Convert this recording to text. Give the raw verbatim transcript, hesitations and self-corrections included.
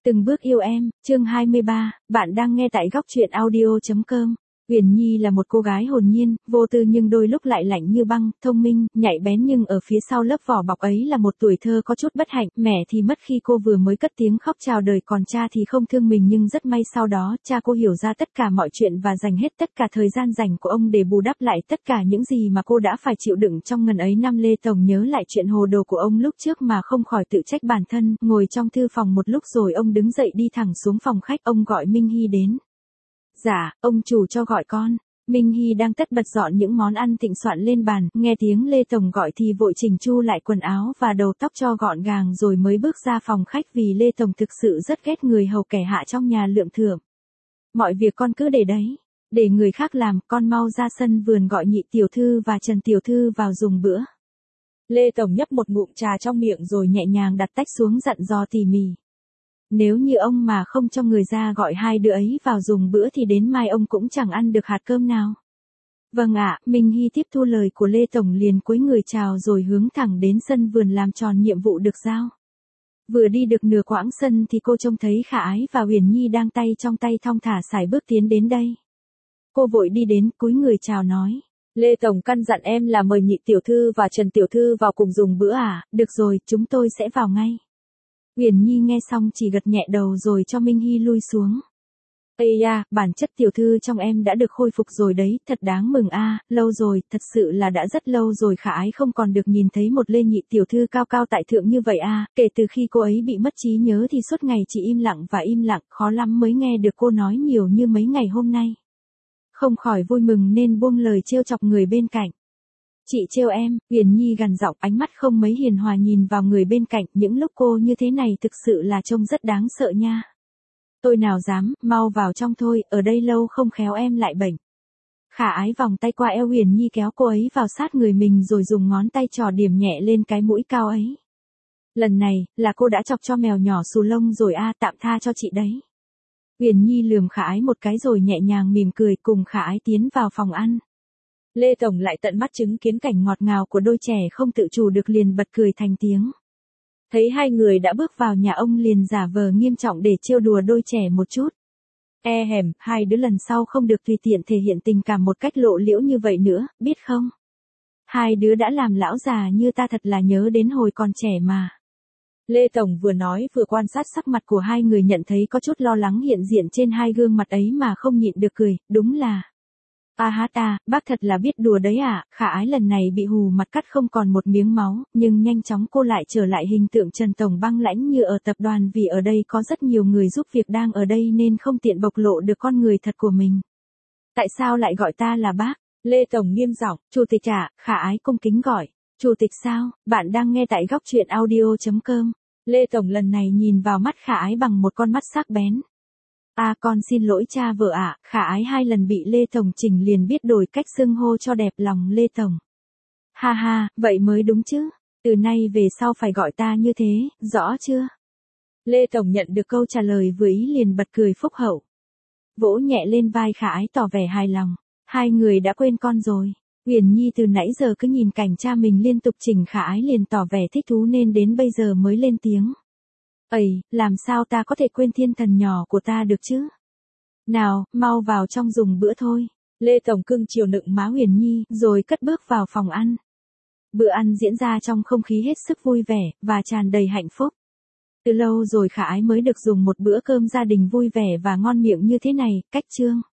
Từng bước yêu em, chương hai mươi ba, bạn đang nghe tại góc truyện audio chấm com. Uyển Nhi là một cô gái hồn nhiên, vô tư nhưng đôi lúc lại lạnh như băng, thông minh, nhạy bén nhưng ở phía sau lớp vỏ bọc ấy là một tuổi thơ có chút bất hạnh. Mẹ thì mất khi cô vừa mới cất tiếng khóc chào đời, còn cha thì không thương mình, nhưng rất may sau đó cha cô hiểu ra tất cả mọi chuyện và dành hết tất cả thời gian rảnh của ông để bù đắp lại tất cả những gì mà cô đã phải chịu đựng trong ngần ấy năm. Lê Tổng nhớ lại chuyện hồ đồ của ông lúc trước mà không khỏi tự trách bản thân. Ngồi trong thư phòng một lúc rồi ông đứng dậy đi thẳng xuống phòng khách. Ông gọi Minh Hy đến. Dạ, ông chủ cho gọi con. Minh Hy đang tất bật dọn những món ăn thịnh soạn lên bàn, nghe tiếng Lê Tổng gọi thì vội chỉnh chu lại quần áo và đầu tóc cho gọn gàng rồi mới bước ra phòng khách, vì Lê Tổng thực sự rất ghét người hầu kẻ hạ trong nhà lượm thượm. Mọi việc con cứ để đấy, để người khác làm, con mau ra sân vườn gọi Nhị tiểu thư và Trần tiểu thư vào dùng bữa. Lê Tổng nhấp một ngụm trà trong miệng rồi nhẹ nhàng đặt tách xuống, dặn dò tỉ mỉ. Nếu như ông mà không cho người ra gọi hai đứa ấy vào dùng bữa thì đến mai ông cũng chẳng ăn được hạt cơm nào. Vâng ạ, Minh Hy tiếp thu lời của Lê Tổng liền cúi người chào rồi hướng thẳng đến sân vườn làm tròn nhiệm vụ được giao. Vừa đi được nửa quãng sân thì cô trông thấy Khả Ái và Uyển Nhi đang tay trong tay thong thả sải bước tiến đến đây. Cô vội đi đến, cúi người chào nói. Lê Tổng căn dặn em là mời Nhị tiểu thư và Trần tiểu thư vào cùng dùng bữa à? Được rồi, chúng tôi sẽ vào ngay. Uyển Nhi nghe xong chỉ gật nhẹ đầu rồi cho Minh Hy lui xuống. Ây da, bản chất tiểu thư trong em đã được khôi phục rồi đấy, thật đáng mừng a, à, lâu rồi, thật sự là đã rất lâu rồi Khả Ái không còn được nhìn thấy một Lê Nhị tiểu thư cao cao tại thượng như vậy a, à. Kể từ khi cô ấy bị mất trí nhớ thì suốt ngày chỉ im lặng và im lặng, khó lắm mới nghe được cô nói nhiều như mấy ngày hôm nay. Không khỏi vui mừng nên buông lời trêu chọc người bên cạnh. Chị trêu em, Uyển Nhi gằn giọng, ánh mắt không mấy hiền hòa nhìn vào người bên cạnh, những lúc cô như thế này thực sự là trông rất đáng sợ nha. Tôi nào dám, mau vào trong thôi, ở đây lâu không khéo em lại bệnh. Khả Ái vòng tay qua eo Uyển Nhi kéo cô ấy vào sát người mình rồi dùng ngón tay trỏ điểm nhẹ lên cái mũi cao ấy. Lần này, là cô đã chọc cho mèo nhỏ xù lông rồi a, à, tạm tha cho chị đấy. Uyển Nhi lườm Khả Ái một cái rồi nhẹ nhàng mỉm cười cùng Khả Ái tiến vào phòng ăn. Lê Tổng lại tận mắt chứng kiến cảnh ngọt ngào của đôi trẻ không tự chủ được liền bật cười thành tiếng. Thấy hai người đã bước vào nhà ông liền giả vờ nghiêm trọng để trêu đùa đôi trẻ một chút. E hèm, hai đứa lần sau không được tùy tiện thể hiện tình cảm một cách lộ liễu như vậy nữa, biết không? Hai đứa đã làm lão già như ta thật là nhớ đến hồi còn trẻ mà. Lê Tổng vừa nói vừa quan sát sắc mặt của hai người, nhận thấy có chút lo lắng hiện diện trên hai gương mặt ấy mà không nhịn được cười, đúng là... A hát ta, bác thật là biết đùa đấy à. Khả Ái lần này bị hù mặt cắt không còn một miếng máu, nhưng nhanh chóng cô lại trở lại hình tượng Trần Tổng băng lãnh như ở tập đoàn, vì ở đây có rất nhiều người giúp việc đang ở đây nên không tiện bộc lộ được con người thật của mình. Tại sao lại gọi ta là bác? Lê Tổng nghiêm giọng, Chủ tịch ạ. Khả Ái cung kính gọi, Chủ tịch sao? Bạn đang nghe tại góc truyện audio chấm com. Lê Tổng lần này nhìn vào mắt Khả Ái bằng một con mắt sắc bén. À, con xin lỗi cha vợ ạ. À. Khả Ái hai lần bị Lê Tổng chỉnh liền biết đổi cách xưng hô cho đẹp lòng Lê Tổng. Ha ha, vậy mới đúng chứ. Từ nay về sau phải gọi ta như thế, rõ chưa? Lê Tổng nhận được câu trả lời vừa ý liền bật cười phúc hậu. Vỗ nhẹ lên vai Khả Ái tỏ vẻ hài lòng. Hai người đã quên con rồi. Uyển Nhi từ nãy giờ cứ nhìn cảnh cha mình liên tục chỉnh Khả Ái liền tỏ vẻ thích thú nên đến bây giờ mới lên tiếng. Ây, làm sao ta có thể quên thiên thần nhỏ của ta được chứ? Nào, mau vào trong dùng bữa thôi. Lê Tổng cưng chiều nựng má Uyển Nhi, rồi cất bước vào phòng ăn. Bữa ăn diễn ra trong không khí hết sức vui vẻ, và tràn đầy hạnh phúc. Từ lâu rồi Khả Ái mới được dùng một bữa cơm gia đình vui vẻ và ngon miệng như thế này, cách chương.